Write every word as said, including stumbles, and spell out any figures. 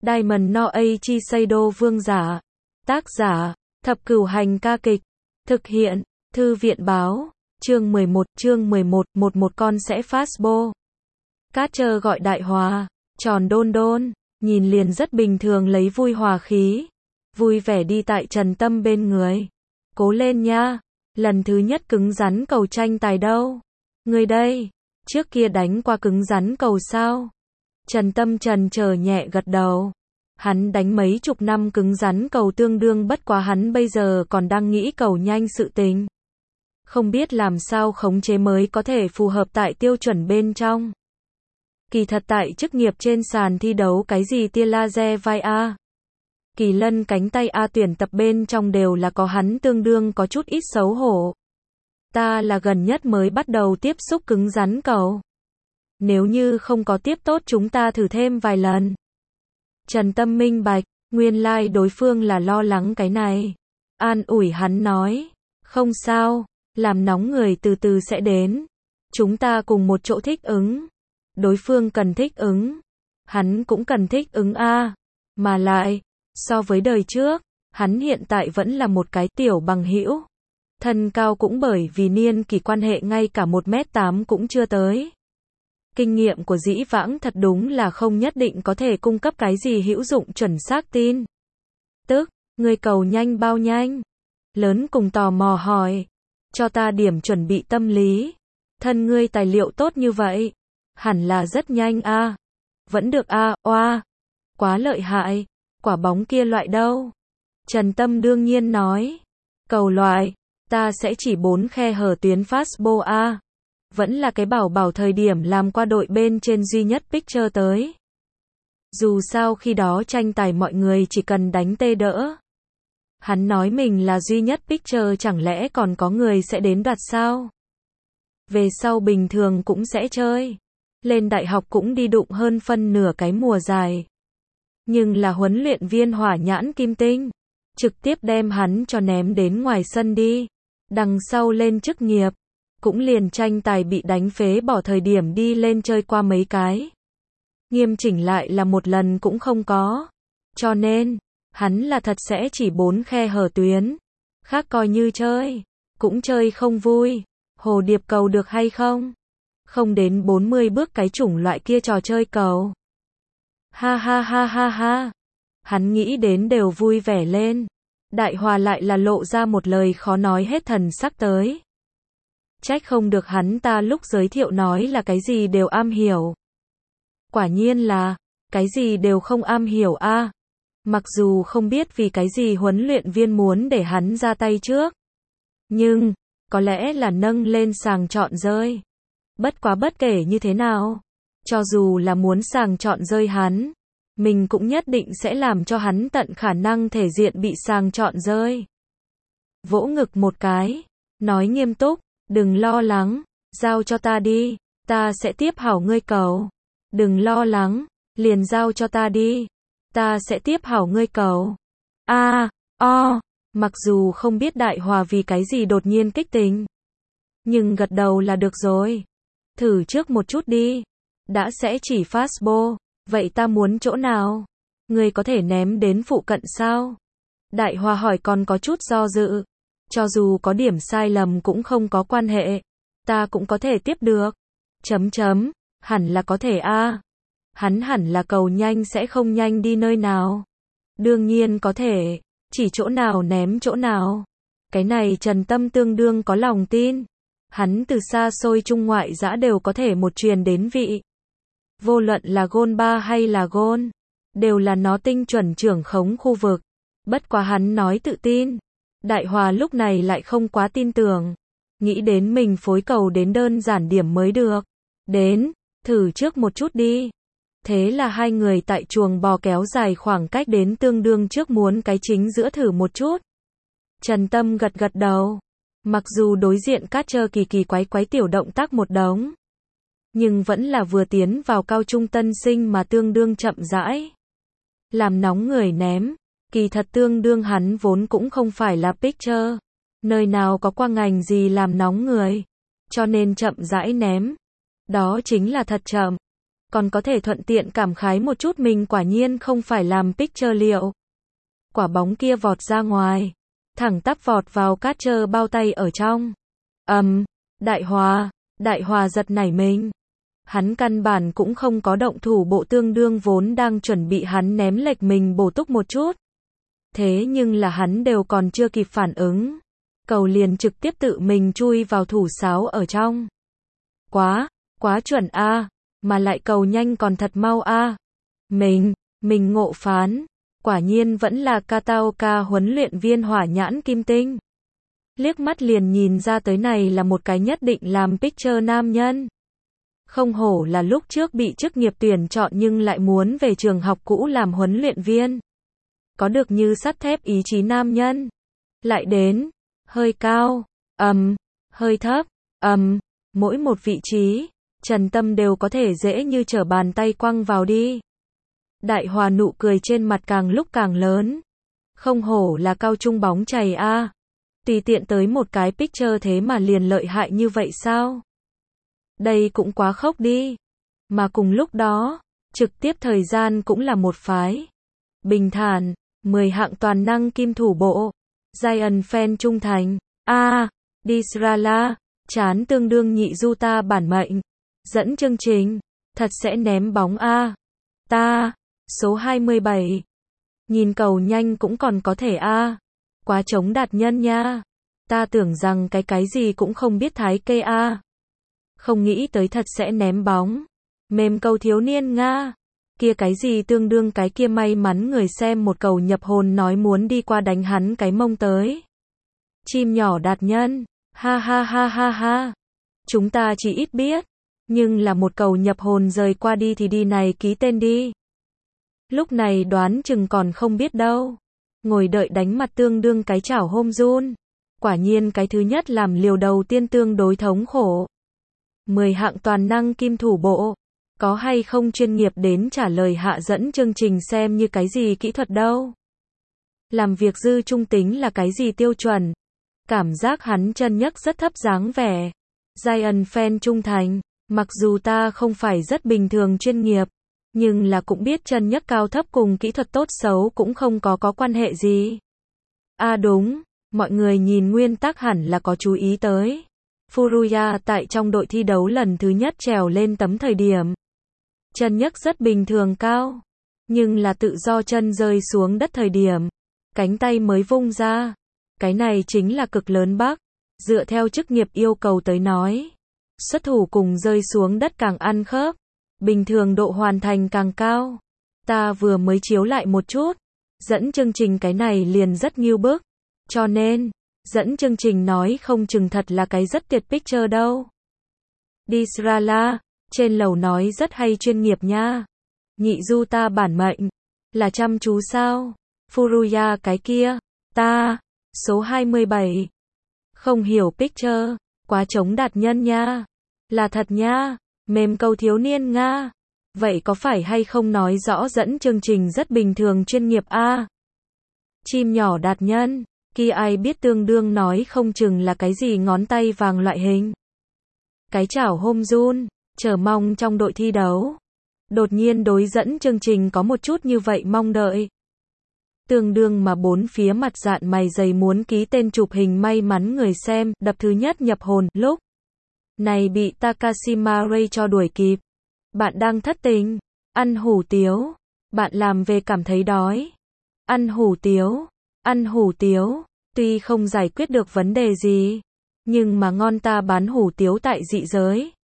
Diamond no Eiichi Seido vương giả. Tác giả, Thập Cửu Hành ca kịch. Thực hiện, Thư viện báo. Chương mười một, chương mười một, một một con sẽ fastball. Catcher gọi Đại Hòa, tròn đôn đôn, nhìn liền rất bình thường lấy vui hòa khí. Vui vẻ đi tại Trần Tâm bên người. Cố lên nha, lần thứ nhất cứng rắn cầu tranh tài đâu. Người đây, trước kia đánh qua cứng rắn cầu sao? Trần Tâm trần chờ nhẹ gật đầu. Hắn đánh mấy chục năm cứng rắn cầu tương đương, bất quá hắn bây giờ còn đang nghĩ cầu nhanh sự tình. Không biết làm sao khống chế mới có thể phù hợp tại tiêu chuẩn bên trong. Kỳ thật tại chức nghiệp trên sàn thi đấu cái gì tia laser vai A, kỳ lân cánh tay A tuyển tập bên trong đều là có hắn tương đương có chút ít xấu hổ. Ta là gần nhất mới bắt đầu tiếp xúc cứng rắn cầu. Nếu như không có tiếp tốt chúng ta thử thêm vài lần. Trần Tâm minh bạch, nguyên lai like đối phương là lo lắng cái này. An ủi hắn nói, không sao, làm nóng người từ từ sẽ đến. Chúng ta cùng một chỗ thích ứng. Đối phương cần thích ứng. Hắn cũng cần thích ứng a. Mà lại, so với đời trước, hắn hiện tại vẫn là một cái tiểu bằng hữu. Thân cao cũng bởi vì niên kỷ quan hệ ngay cả một mét tám cũng chưa tới. Kinh nghiệm của dĩ vãng thật đúng là không nhất định có thể cung cấp cái gì hữu dụng chuẩn xác tin. Tức, người cầu nhanh bao nhanh? Lớn cùng tò mò hỏi. Cho ta điểm chuẩn bị tâm lý. Thân ngươi tài liệu tốt như vậy. Hẳn là rất nhanh a. À. Vẫn được a, à, oa. Quá lợi hại. Quả bóng kia loại đâu? Trần Tâm đương nhiên nói. Cầu loại, ta sẽ chỉ bốn khe hở tuyến fastball a. À. Vẫn là cái bảo bảo thời điểm làm qua đội bên trên duy nhất pitcher tới. Dù sao khi đó tranh tài mọi người chỉ cần đánh tê đỡ. Hắn nói mình là duy nhất pitcher, chẳng lẽ còn có người sẽ đến đoạt sao? Về sau bình thường cũng sẽ chơi. Lên đại học cũng đi đụng hơn phân nửa cái mùa dài. Nhưng là huấn luyện viên hỏa nhãn kim tinh. Trực tiếp đem hắn cho ném đến ngoài sân đi. Đằng sau lên chức nghiệp. Cũng liền tranh tài bị đánh phế bỏ thời điểm đi lên chơi qua mấy cái. Nghiêm chỉnh lại là một lần cũng không có. Cho nên, hắn là thật sẽ chỉ bốn khe hở tuyến. Khác coi như chơi. Cũng chơi không vui. Hồ điệp cầu được hay không? Không đến bốn mươi bước cái chủng loại kia trò chơi cầu. Ha ha ha ha ha. Hắn nghĩ đến đều vui vẻ lên. Đại Hòa lại là lộ ra một lời khó nói hết thần sắc tới. Trách không được hắn ta lúc giới thiệu nói là cái gì đều am hiểu. Quả nhiên là, cái gì đều không am hiểu a. À. Mặc dù không biết vì cái gì huấn luyện viên muốn để hắn ra tay trước. Nhưng, có lẽ là nâng lên sàng chọn rơi. Bất quá bất kể như thế nào, cho dù là muốn sàng chọn rơi hắn, mình cũng nhất định sẽ làm cho hắn tận khả năng thể diện bị sàng chọn rơi. Vỗ ngực một cái, nói nghiêm túc, đừng lo lắng, giao cho ta đi, ta sẽ tiếp hảo ngươi cầu. Đừng lo lắng, liền giao cho ta đi, ta sẽ tiếp hảo ngươi cầu. A, o, mặc dù không biết Đại Hòa vì cái gì đột nhiên kích tình, nhưng gật đầu là được rồi. Thử trước một chút đi. Đã sẽ chỉ fastball, vậy ta muốn chỗ nào? Ngươi có thể ném đến phụ cận sao? Đại Hòa hỏi còn có chút do dự. Cho dù có điểm sai lầm cũng không có quan hệ. Ta cũng có thể tiếp được. Chấm chấm, hẳn là có thể a. À. Hắn hẳn là cầu nhanh sẽ không nhanh đi nơi nào. Đương nhiên có thể, chỉ chỗ nào ném chỗ nào. Cái này Trần Tâm tương đương có lòng tin. Hắn từ xa xôi trung ngoại dã đều có thể một truyền đến vị. Vô luận là gôn ba hay là gôn, đều là nó tinh chuẩn trưởng khống khu vực. Bất quá hắn nói tự tin. Đại Hòa lúc này lại không quá tin tưởng. Nghĩ đến mình phối cầu đến đơn giản điểm mới được. Đến, thử trước một chút đi. Thế là hai người tại chuồng bò kéo dài khoảng cách đến tương đương trước muốn cái chính giữa thử một chút. Trần Tâm gật gật đầu. Mặc dù đối diện catcher kỳ kỳ quái quái tiểu động tác một đống, nhưng vẫn là vừa tiến vào cao trung tân sinh mà tương đương chậm rãi. Làm nóng người ném, kỳ thật tương đương hắn vốn cũng không phải là pitcher, nơi nào có qua ngành gì làm nóng người, cho nên chậm rãi ném. Đó chính là thật chậm. còn có thể thuận tiện cảm khái một chút mình quả nhiên không phải làm picture liệu. Quả bóng kia vọt ra ngoài, thẳng tắp vọt vào catcher bao tay ở trong. Ầm, um, Đại Hòa, Đại Hòa giật nảy mình. Hắn căn bản cũng không có động thủ bộ, tương đương vốn đang chuẩn bị hắn ném lệch mình bổ túc một chút. Thế nhưng là hắn đều còn chưa kịp phản ứng, cầu liền trực tiếp tự mình chui vào thủ sáo ở trong. Quá, quá chuẩn a, à, mà lại cầu nhanh còn thật mau a. À. Mình, mình ngộ phán, quả nhiên vẫn là Kataoka huấn luyện viên hỏa nhãn kim tinh. Liếc mắt liền nhìn ra tới này là một cái nhất định làm picture nam nhân. Không hổ là lúc trước bị chức nghiệp tuyển chọn nhưng lại muốn về trường học cũ làm huấn luyện viên. Có được như sắt thép ý chí nam nhân. Lại đến, hơi cao, ầm, um, hơi thấp, ầm, um, mỗi một vị trí, Trần Tâm đều có thể dễ như trở bàn tay quăng vào đi. Đại Hòa nụ cười trên mặt càng lúc càng lớn. Không hổ là cao trung bóng chày a. À. Tùy tiện tới một cái picture thế mà liền lợi hại như vậy sao? Đây cũng quá khốc đi. Mà cùng lúc đó, trực tiếp thời gian cũng là một phái. Bình thản, mười hạng toàn năng kim thủ bộ. Giant fan trung thành. A, à, Disrala, chán tương đương nhị Yuta bản mệnh. Dẫn chương trình, thật sẽ ném bóng a. À. Ta, số hai mươi bảy. Nhìn cầu nhanh cũng còn có thể a. À. Quá chống đạt nhân nha. Ta tưởng rằng cái cái gì cũng không biết thái kê a. À. Không nghĩ tới thật sẽ ném bóng. Mềm cầu thiếu niên Nga. Kia cái gì tương đương cái kia may mắn người xem một cầu nhập hồn nói muốn đi qua đánh hắn cái mông tới. Chim nhỏ đạt nhân. Ha ha ha ha ha. Chúng ta chỉ ít biết. Nhưng là một cầu nhập hồn rời qua đi thì đi này ký tên đi. Lúc này đoán chừng còn không biết đâu. Ngồi đợi đánh mặt tương đương cái chảo hôm run. Quả nhiên cái thứ nhất làm liều đầu tiên tương đối thống khổ. mười hạng toàn năng kim thủ bộ. Có hay không chuyên nghiệp đến trả lời hạ dẫn chương trình xem như cái gì kỹ thuật đâu. Làm việc dư trung tính là cái gì tiêu chuẩn. Cảm giác hắn chân nhấc rất thấp dáng vẻ. Giant fan trung thành. Mặc dù ta không phải rất bình thường chuyên nghiệp. Nhưng là cũng biết chân nhấc cao thấp cùng kỹ thuật tốt xấu cũng không có có quan hệ gì. À đúng, mọi người nhìn nguyên tắc hẳn là có chú ý tới. Furuya tại trong đội thi đấu lần thứ nhất trèo lên tấm thời điểm. Chân nhấc rất bình thường cao. Nhưng là tự do chân rơi xuống đất thời điểm. Cánh tay mới vung ra. Cái này chính là cực lớn bắc. Dựa theo chức nghiệp yêu cầu tới nói. Xuất thủ cùng rơi xuống đất càng ăn khớp. Bình thường độ hoàn thành càng cao. Ta vừa mới chiếu lại một chút. Dẫn chương trình cái này liền rất nghiêu bức. Cho nên, dẫn chương trình nói không chừng thật là cái rất tuyệt picture đâu. Disrala, trên lầu nói rất hay chuyên nghiệp nha. Nhị Yuta bản mệnh. Là chăm chú sao? Furuya cái kia. Ta, số hai mươi bảy. Không hiểu picture. Quá chống đạt nhân nha. Là thật nha. Mềm cầu thiếu niên Nga. Vậy có phải hay không nói rõ dẫn chương trình rất bình thường chuyên nghiệp a? À? Chim nhỏ đạt nhân. Kia ai biết tương đương nói không chừng là cái gì ngón tay vàng loại hình. Cái chảo hôm run. Chờ mong trong đội thi đấu. Đột nhiên đối dẫn chương trình có một chút như vậy mong đợi. Tương đương mà bốn phía mặt dạn mày dày muốn ký tên chụp hình may mắn người xem, đập thứ nhất nhập hồn, lúc này bị Takashima Ray cho đuổi kịp. Bạn đang thất tình, ăn hủ tiếu, bạn làm về cảm thấy đói. Ăn hủ tiếu, ăn hủ tiếu, tuy không giải quyết được vấn đề gì, nhưng mà ngon ta bán hủ tiếu tại dị giới.